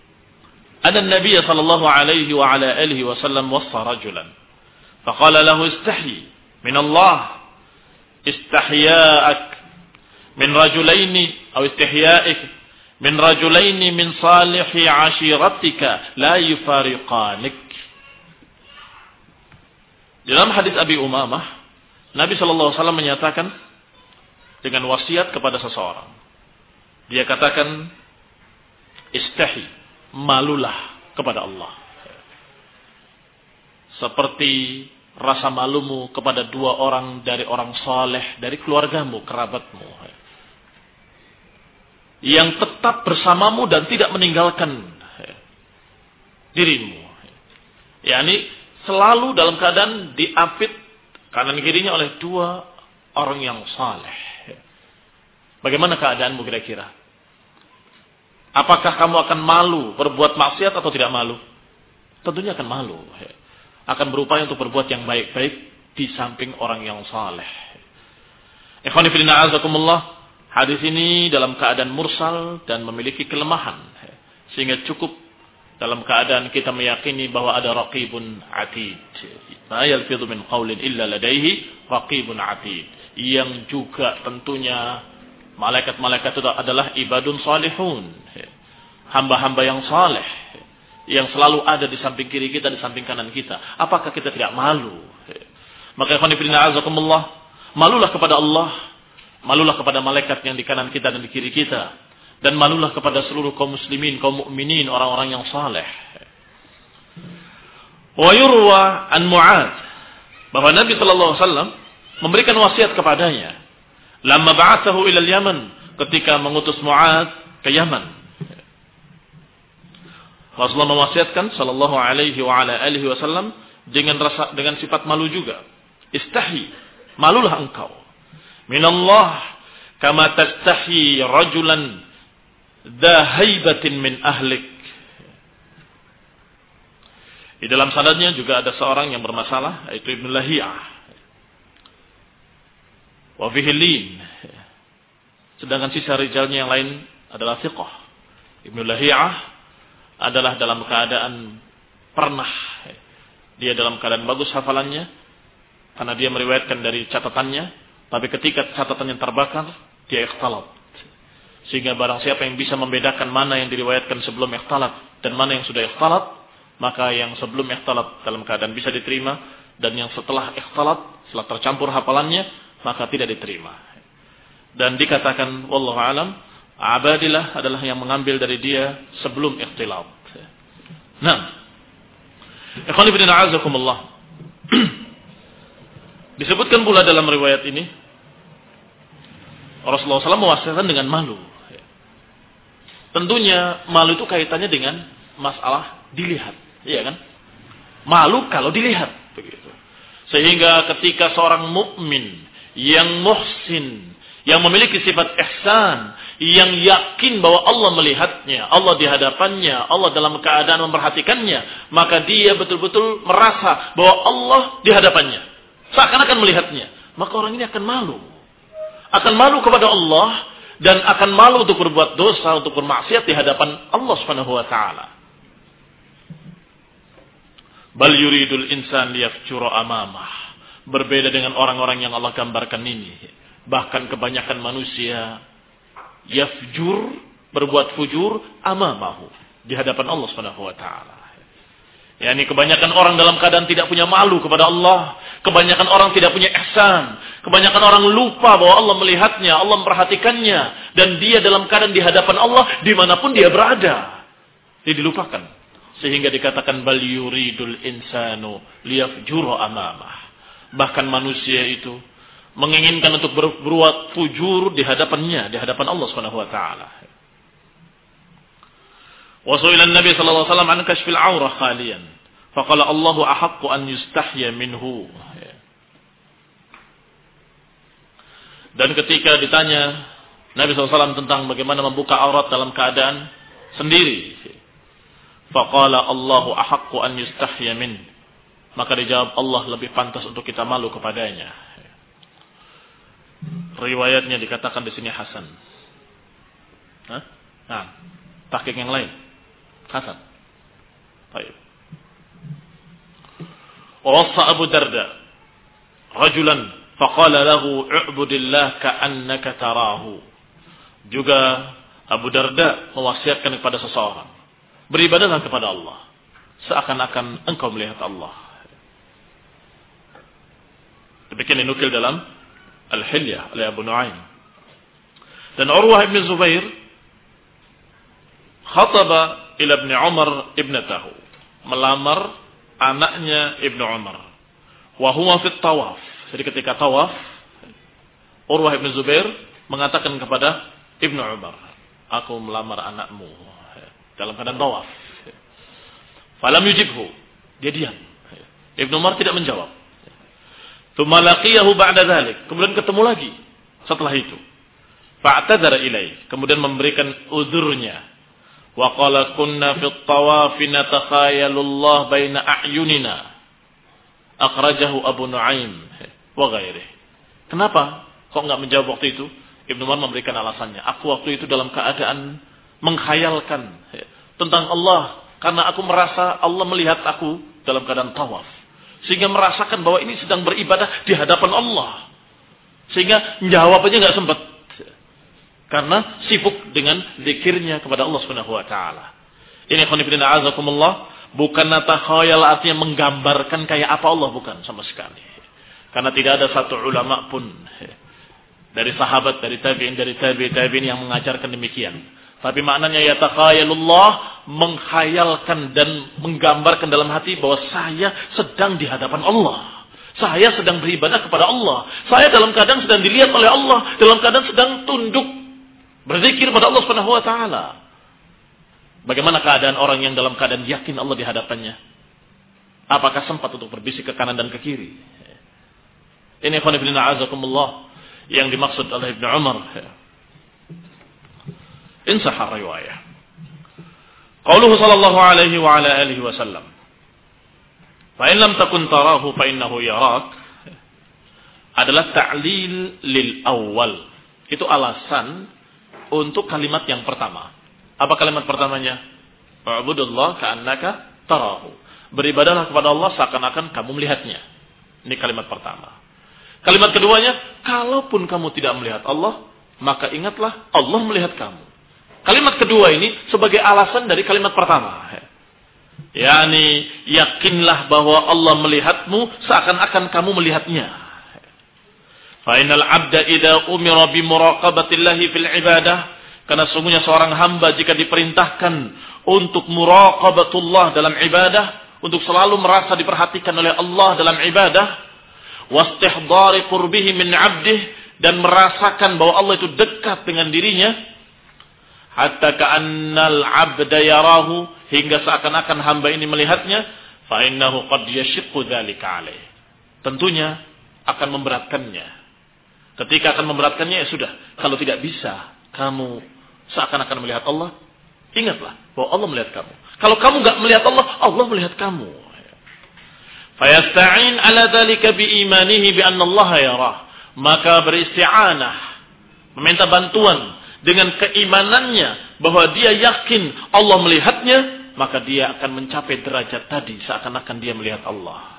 anna an-nabiy sallallahu alaihi wa ala alihi wasallam wassa rajulan faqala lahu istahyi min Allah istihya'ak min rajulaini aw istihya'ik min rajulaini min salihi 'ashiratika la yufariqanik. Dalam hadis Abi Umamah, Nabi sallallahu alaihi wasallam menyatakan dengan wasiat kepada seseorang. Dia katakan, istahi, malulah kepada Allah. Seperti rasa malumu kepada dua orang dari orang saleh, dari keluargamu, kerabatmu. Yang tetap bersamamu dan tidak meninggalkan dirimu. yakni selalu dalam keadaan diapit kanan kirinya oleh dua orang yang saleh. Bagaimana keadaanmu kira-kira? Apakah kamu akan malu berbuat maksiat atau tidak malu? Tentunya akan malu. Akan berupaya untuk berbuat yang baik-baik di samping orang yang saleh. Ikhwani fillah azakumullah, hadis ini dalam keadaan mursal dan memiliki kelemahan, sehingga cukup dalam keadaan kita meyakini bahwa ada raqibun atid. Ma yalfidhu min qaulin illa ladaihi raqibun atid. Yang juga tentunya malaikat-malaikat itu adalah ibadun salihun, hamba-hamba yang saleh, yang selalu ada di samping kiri kita, di samping kanan kita. Apakah kita tidak malu? Maka ikhwan fillah azakumullah, malulah kepada Allah, malulah kepada malaikat yang di kanan kita dan di kiri kita, dan malulah kepada seluruh kaum muslimin, kaum mukminin, orang-orang yang saleh. Wa yurwa an Mu'adz, bahwa Nabi sallallahu alaihi wasallam memberikan wasiat kepadanya lamma ba'athahu ila al-Yaman, ketika mengutus Mu'adz ke Yaman. Rasulullah mewasiatkan sallallahu alaihi wa ala alihi wasallam dengan rasa, dengan sifat malu juga. Istahi, malulah engkau minallah kama tastahi rajulan dha haibatin min ahlik. Di dalam sanadnya juga ada seorang yang bermasalah, yaitu Ibnu Lahiyah. Wa fihi lin. Sedangkan sisa rijalnya yang lain adalah thiqah. Ibnu Lahiyah adalah dalam keadaan pernah, dia dalam keadaan bagus hafalannya karena dia meriwayatkan dari catatannya, tapi ketika catatannya terbakar dia ikhtalat, sehingga barang siapa yang bisa membedakan mana yang diriwayatkan sebelum ikhtalat dan mana yang sudah ikhtalat, maka yang sebelum ikhtalat dalam keadaan bisa diterima, dan yang setelah ikhtalat, setelah tercampur hafalannya, maka tidak diterima. Dan dikatakan wallahu alam, abadilah adalah yang mengambil dari dia sebelum ikhtilat. Nah, ikhwan fillah azakumullah, disebutkan pula dalam riwayat ini Rasulullah shallallahu alaihi wasallam mewasiatkan dengan malu. Tentunya malu itu kaitannya dengan masalah dilihat, iya kan? Malu kalau dilihat, begitu. Sehingga ketika seorang mukmin yang muhsin, yang memiliki sifat ihsan, yang yakin bahwa Allah melihatnya, Allah di hadapannya, Allah dalam keadaan memperhatikannya, maka dia betul-betul merasa bahwa Allah di hadapannya, seakan-akan melihatnya, maka orang ini akan malu. Akan malu kepada Allah dan akan malu untuk berbuat dosa, untuk bermaksiat di hadapan Allah Subhanahu wa taala. Bal yuridul insan liyafjura amamah. Berbeda dengan orang-orang yang Allah gambarkan ini. Bahkan kebanyakan manusia yafjur, berbuat fujur amamahu, di hadapan Allah Subhanahu wa taala. Yani kebanyakan orang dalam keadaan tidak punya malu kepada Allah, kebanyakan orang tidak punya ihsan, kebanyakan orang lupa bahwa Allah melihatnya, Allah memperhatikannya, dan dia dalam keadaan di hadapan Allah dimanapun dia berada. Dia dilupakan, sehingga dikatakan bal yuridul insanu liyafjura amamah. Bahkan manusia itu menginginkan untuk berbuat fujur di hadapannya, di hadapan Allah Subhanahu wa taala. Wa su'ila an-nabi sallallahu alaihi wasallam an kashfil 'aurah khaliyan, faqala Allahu ahaqqu an yustahya minhu. Dan ketika ditanya Nabi sallallahu alaihi wasallam tentang bagaimana membuka aurat dalam keadaan sendiri, faqala Allahu ahaqqu an yustahya min, maka dijawab Allah lebih pantas untuk kita malu kepadanya. Riwayatnya dikatakan di sini hasan. Hah? Nah, tahqiq yang lain hasan. Baik. ووصى أبو درداء رجلا فقال له اعبد الله كأنك تراه. Juga Abu Darda mewasiatkan kepada seseorang, beribadahlah kepada Allah seakan-akan engkau melihat Allah. Demikian dinukil dalam Al-Hilyah oleh Abu Nuaim. Dan Urwah ibn Zubair khataba ila ibn Umar ibnatahu, melamar anaknya Ibnu Umar. Wa huwa fit tawaf. Jadi ketika tawaf, Urwah ibn Zubair mengatakan kepada Ibnu Umar, aku melamar anakmu dalam keadaan tawaf. Falam yujibhu, dia diam. Ibnu Umar tidak menjawab. Tsumma laqiyahu ba'da dzalik, kemudian ketemu lagi setelah itu. Fa'tadzara ilaih, kemudian memberikan uzurnya. Wa qala kunna fit tawaf natakhayalu Allah baina a'yunina. Akhrajahu Abu Nuaim wa ghairihi. Kenapa kok enggak menjawab waktu itu? Ibnu Umar memberikan alasannya. Aku waktu itu dalam keadaan menghayalkan tentang Allah, karena aku merasa Allah melihat aku dalam keadaan tawaf, sehingga merasakan bahwa ini sedang beribadah di hadapan Allah, sehingga jawab aja enggak sempat karena sibuk dengan zikirnya kepada Allah Subhanahu wa taala. Ini khonifidin a'azakumullah, bukan natakhayal artinya menggambarkan kayak apa Allah, bukan sama sekali. Karena tidak ada satu ulama pun dari sahabat, dari tabi'in, dari tabi'i tabi'in yang mengajarkan demikian. Tapi maknanya yatakhayalullah, menghayalkan dan menggambarkan dalam hati bahwa saya sedang di hadapan Allah. Saya sedang beribadah kepada Allah. Saya dalam keadaan sedang dilihat oleh Allah, dalam keadaan sedang tunduk berzikir pada Allah Subhanahu wa taala. Bagaimana keadaan orang yang dalam keadaan yakin Allah di hadapannya? Apakah sempat untuk berbisik ke kanan dan ke kiri? Ini khonifidin a'azakumullah yang dimaksud oleh Ibnu Umar. Insahha riwayah. Qauluhu sallallahu alaihi wa ala alihi wasallam. Fa in lam takun tarahu fa innahu yarak, adalah ta'lil lil awwal. Itu alasan untuk kalimat yang pertama. Apa kalimat pertamanya? Wa'budullah ka'annaka tarahu. Beribadahlah kepada Allah seakan-akan kamu melihatnya. Ini kalimat pertama. Kalimat keduanya, kalaupun kamu tidak melihat Allah, maka ingatlah Allah melihat kamu. Kalimat kedua ini sebagai alasan dari kalimat pertama. Yani yakinlah bahwa Allah melihatmu seakan-akan kamu melihatnya. Fa innal 'abda idza umira bi muraqabatillahi fil ibadah, karena sungguhnya seorang hamba jika diperintahkan untuk muraqabatullah dalam ibadah, untuk selalu merasa diperhatikan oleh Allah dalam ibadah, wastihdari qurbihi min 'abdih, dan merasakan bahwa Allah itu dekat dengan dirinya, hatta ka'annal 'abda yarahu, hingga seakan-akan hamba ini melihatnya, fa innahu qad yashiqqu dzalika 'alaihi. Tentunya akan memberatkannya. Ketika akan memberatkannya, ya sudah. Kalau tidak bisa kamu seakan-akan melihat Allah, ingatlah bahwa Allah melihat kamu. Kalau kamu enggak melihat Allah, Allah melihat kamu. Fayasta'in ala dzalika biimanihi bi anna Allah yarah. Maka beristi'anah, meminta bantuan dengan keimanannya bahwa dia yakin Allah melihatnya, maka dia akan mencapai derajat tadi seakan-akan dia melihat Allah.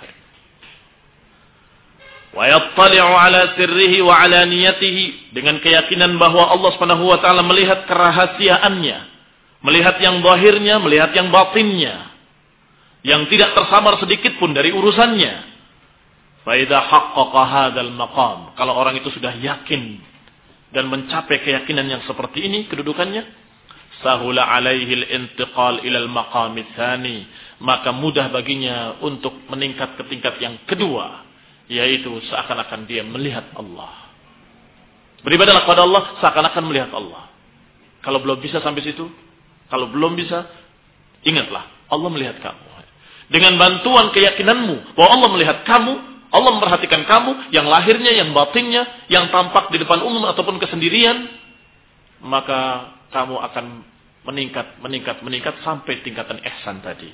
Wa yattali'u ala sirrihi wa alaniyatihi, dengan keyakinan bahwa Allah Subhanahu wa taala melihat kerahasiaannya, melihat yang zahirnya, melihat yang batinnya, yang tidak tersamar sedikit pun dari urusannya. Fa idza haqqaqa hadzal maqam, kalau orang itu sudah yakin dan mencapai keyakinan yang seperti ini kedudukannya, sahula alaihi al-intiqal ila al-maqam tsani, maka mudah baginya untuk meningkat ke tingkat yang kedua, yaitu seakan-akan dia melihat Allah. Beribadahlah kepada Allah seakan-akan melihat Allah. Kalau belum bisa sampai situ, kalau belum bisa, ingatlah Allah melihat kamu. Dengan bantuan keyakinanmu bahwa Allah melihat kamu, Allah memperhatikan kamu, yang lahirnya, yang batinnya, yang tampak di depan umum ataupun kesendirian, maka kamu akan meningkat, meningkat, meningkat sampai tingkatan ihsan tadi.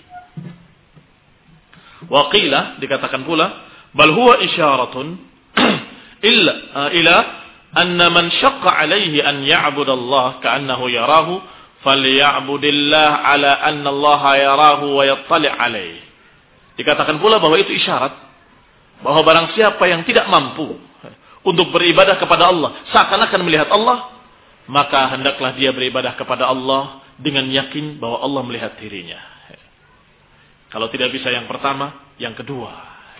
Wa qila, dikatakan pula, bal huwa isyaratun illa ila anna man syaqqa alaihi an ya'budu Allah ka'annahu yarahu falya'budillah ala anna Allah yarahu wa yattali' alaih. Dikatakan pula bahwa itu isyarat bahwa barang siapa yang tidak mampu untuk beribadah kepada Allah seakan-akan melihat Allah, maka hendaklah dia beribadah kepada Allah dengan yakin bahwa Allah melihat dirinya. Kalau tidak bisa yang pertama, yang kedua.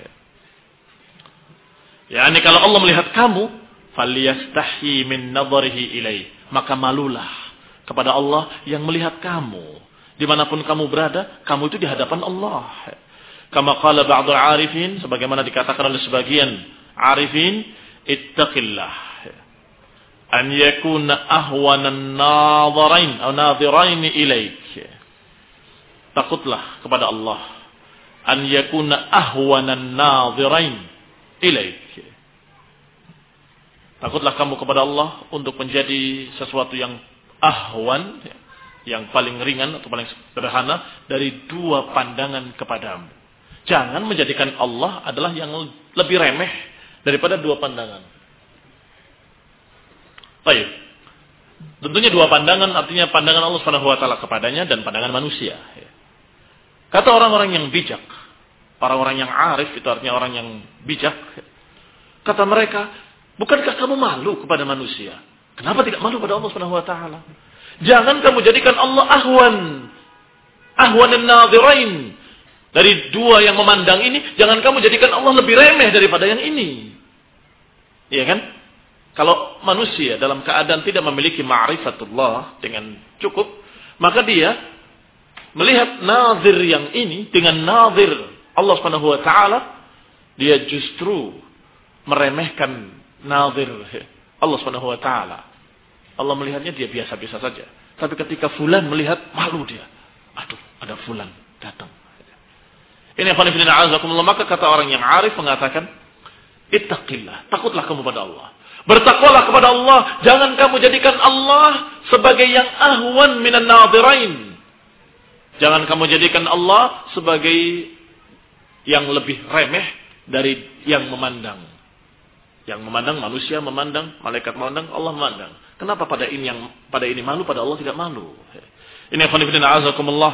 Ya, ini kalau Allah melihat kamu, falyastahi min nadharihi ilaih, maka malulah kepada Allah yang melihat kamu. Dimanapun kamu berada, kamu itu di hadapan Allah. Kama qala ba'dul arifin, sebagaimana dikatakan oleh sebagian arifin, ittaqillah an yakuna ahwanan nadharain atau nadhirain ilaik. Takutlah kepada Allah an yakuna ahwanan nadhirain ilaik. Takutlah kamu kepada Allah untuk menjadi sesuatu yang ahwan, yang paling ringan atau paling sederhana dari dua pandangan kepadamu. Jangan menjadikan Allah adalah yang lebih remeh daripada dua pandangan. Baik. Tentunya dua pandangan artinya pandangan Allah Subhanahu wa taala kepadanya dan pandangan manusia. Kata orang-orang yang bijak, orang-orang yang arif itu artinya orang yang bijak. Kata mereka, bukankah kamu malu kepada manusia? Kenapa tidak malu pada Allah Subhanahu wa taala? Jangan kamu jadikan Allah ahwan. Ahwanan nadhirain. Dari dua yang memandang ini, jangan kamu jadikan Allah lebih remeh daripada yang ini. Iya kan? Kalau manusia dalam keadaan tidak memiliki ma'rifatullah dengan cukup, maka dia melihat nazir yang ini dengan nazir Allah Subhanahu wa taala, dia justru meremehkan nazir Allah Subhanahu wa taala. Allah melihatnya dia biasa-biasa saja. Tapi ketika fulan melihat, malu dia. Aduh, ada fulan datang. Ini ikhwan fillah azakumullah, maka kata orang yang arif mengatakan, ittaqillah, takutlah kamu pada Allah. Bertakwalah kepada Allah, jangan kamu jadikan Allah sebagai yang ahwan minan nadhirain. Jangan kamu jadikan Allah sebagai yang lebih remeh dari yang memandang. Yang memandang manusia memandang, malaikat memandang, Allah memandang. Kenapa pada ini yang pada ini malu, pada Allah tidak malu? Ini ikhwan fillah azakumullah.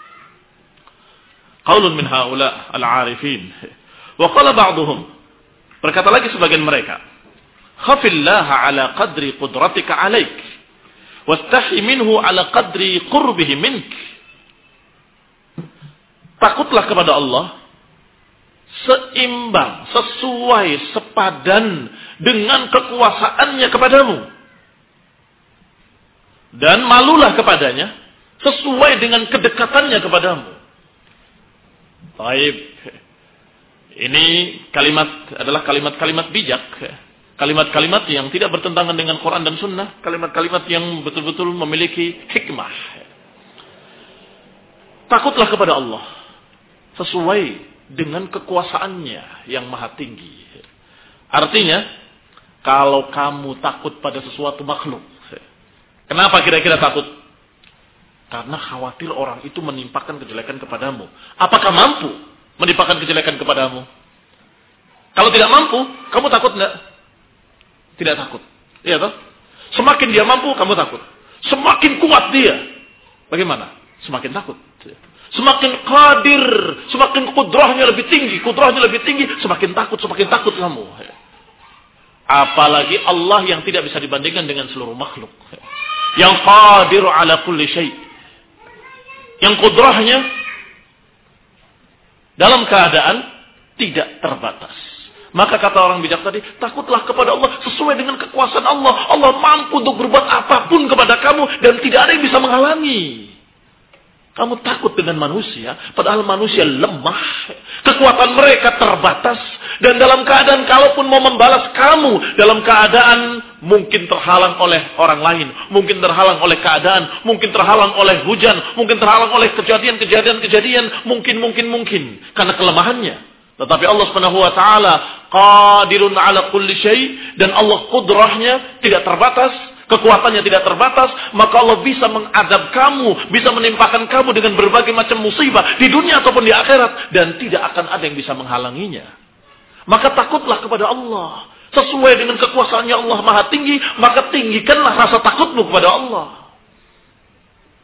Qaulun min haula al-arifin. Wa qala ba'dhum, berkata lagi sebagian mereka, khafillaha ala qadri qudratika alaik wastahi minhu ala qadri qurbihi mink. Takutlah kepada Allah seimbang, sesuai, sepadan dengan kekuasaannya kepadamu, dan malulah kepadanya sesuai dengan kedekatannya kepadamu. Baik. Ini kalimat adalah kalimat-kalimat bijak, kalimat-kalimat yang tidak bertentangan dengan Quran dan Sunnah, kalimat-kalimat yang betul-betul memiliki hikmah. Takutlah kepada Allah sesuai dengan kekuasaannya yang maha tinggi. Artinya, kalau kamu takut pada sesuatu makhluk, kenapa kira-kira takut? Karena khawatir orang itu menimpakan kejelekan kepadamu. Apakah mampu menimpakan kejelekan kepadamu? Kalau tidak mampu, kamu takut enggak? Tidak takut. Iya toh? Semakin dia mampu, kamu takut. Semakin kuat dia, bagaimana? Semakin takut. Semakin qadir, semakin kudrahnya lebih tinggi, kudrahnya lebih tinggi, semakin takut, semakin takut kamu. Apalagi Allah yang tidak bisa dibandingkan dengan seluruh makhluk. Yang qadiru ala kulli syai'. Yang kudrahnya dalam keadaan tidak terbatas. Maka kata orang bijak tadi, takutlah kepada Allah sesuai dengan kekuasaan Allah. Allah mampu untuk berbuat apapun kepada kamu dan tidak ada yang bisa menghalangi. Kamu takut dengan manusia, padahal manusia lemah. Kekuatan mereka terbatas. Dan dalam keadaan kalaupun mau membalas kamu, dalam keadaan mungkin terhalang oleh orang lain. Mungkin terhalang oleh keadaan. Mungkin terhalang oleh hujan. Mungkin terhalang oleh kejadian-kejadian-kejadian. Mungkin, mungkin, mungkin. Karena kelemahannya. Tetapi Allah Subhanahu wa taala qadirun ala kulli syai', dan Allah kudrahnya tidak terbatas. Kekuatannya tidak terbatas, maka Allah bisa mengadab kamu, bisa menimpakan kamu dengan berbagai macam musibah di dunia ataupun di akhirat, dan tidak akan ada yang bisa menghalanginya. Maka takutlah kepada Allah sesuai dengan kekuasaannya Allah Maha Tinggi, maka tinggikanlah rasa takutmu kepada Allah.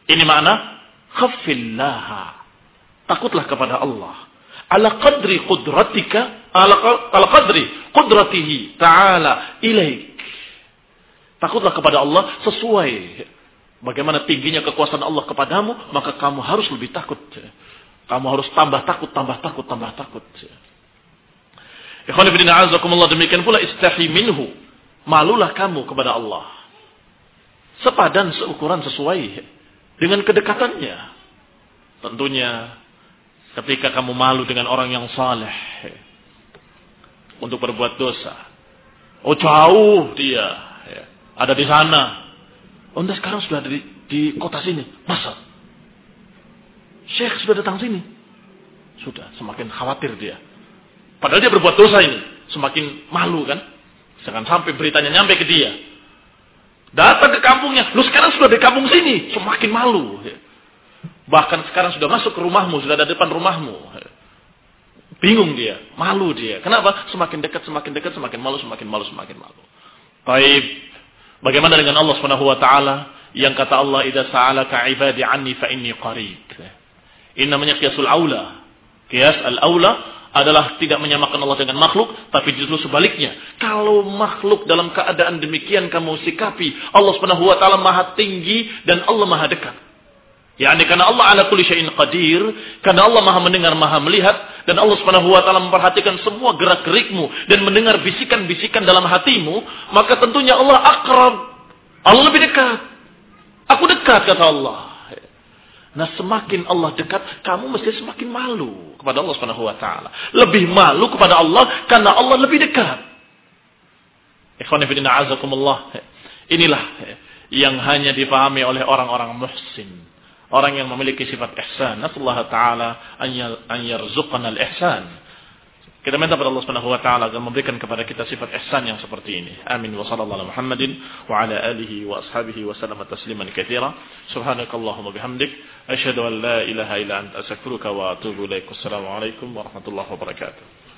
Ini makna khafillaha. Takutlah kepada Allah. Ala qadri qudratika, ala, ala qadri qudratihi ta'ala ilaik. Takutlah kepada Allah sesuai bagaimana tingginya kekuasaan Allah kepadamu, maka kamu harus lebih takut. Kamu harus tambah takut, tambah takut, tambah takut. Ikhwan fillah azakumullah, demikian pula istahi minhu. Malulah kamu kepada Allah. Sepadan, seukuran, sesuai dengan kedekatannya. Tentunya ketika kamu malu dengan orang yang saleh untuk berbuat dosa. Oh jauh dia. Ada di sana. Oh, enggak, sekarang sudah ada di, di kota sini. Masa? Syekh sudah datang sini. Sudah, semakin khawatir dia. Padahal dia berbuat dosa ini. Semakin malu kan? Jangan sampai beritanya nyampe ke dia. Datang ke kampungnya. Lu sekarang sudah di kampung sini. Semakin malu. Bahkan sekarang sudah masuk ke rumahmu. Sudah ada depan rumahmu. Bingung dia. Malu dia. Kenapa? Semakin dekat, semakin dekat, semakin malu, semakin malu, semakin malu. Baik. Bagaimana dengan Allah Subhanahu wa taala yang kata Allah, "Idza sa'alaka 'ibadi 'anni fa inni qarib." Ini namanya qiyasul aula. Qiyas al-aula adalah tidak menyamakan Allah dengan makhluk, tapi justru sebaliknya. Kalau makhluk dalam keadaan demikian kamu sikapi, Allah Subhanahu wa taala Maha tinggi dan Allah Maha dekat. Yani karena Allah ala kulli syai'in qadir, karena Allah Maha mendengar, Maha melihat, dan Allah Subhanahu wa taala memperhatikan semua gerak-gerikmu dan mendengar bisikan-bisikan dalam hatimu, maka tentunya Allah aqrab. Allah lebih dekat. Aku dekat, kata Allah. Nah, semakin Allah dekat, kamu mesti semakin malu kepada Allah Subhanahu wa taala. Lebih malu kepada Allah karena Allah lebih dekat. Ikhwan fillah azakumullah. Inilah yang hanya difahami oleh orang-orang muhsin. Orang yang memiliki sifat ihsan. Nasallahu ta'ala an yarzuqana al-ihsan. Kita minta kepada Allah Subhanahu wa taala agar memberikan kepada kita sifat ihsan yang seperti ini. Amin wa sallallahu ala Muhammadin wa ala alihi wa ashabihi wa sallama tasliman katsira. Subhanakallahumma bihamdik asyhadu an la ilaha illa anta astaghfiruka wa atubu ilaik. Wassalamu alaikum warahmatullahi wabarakatuh.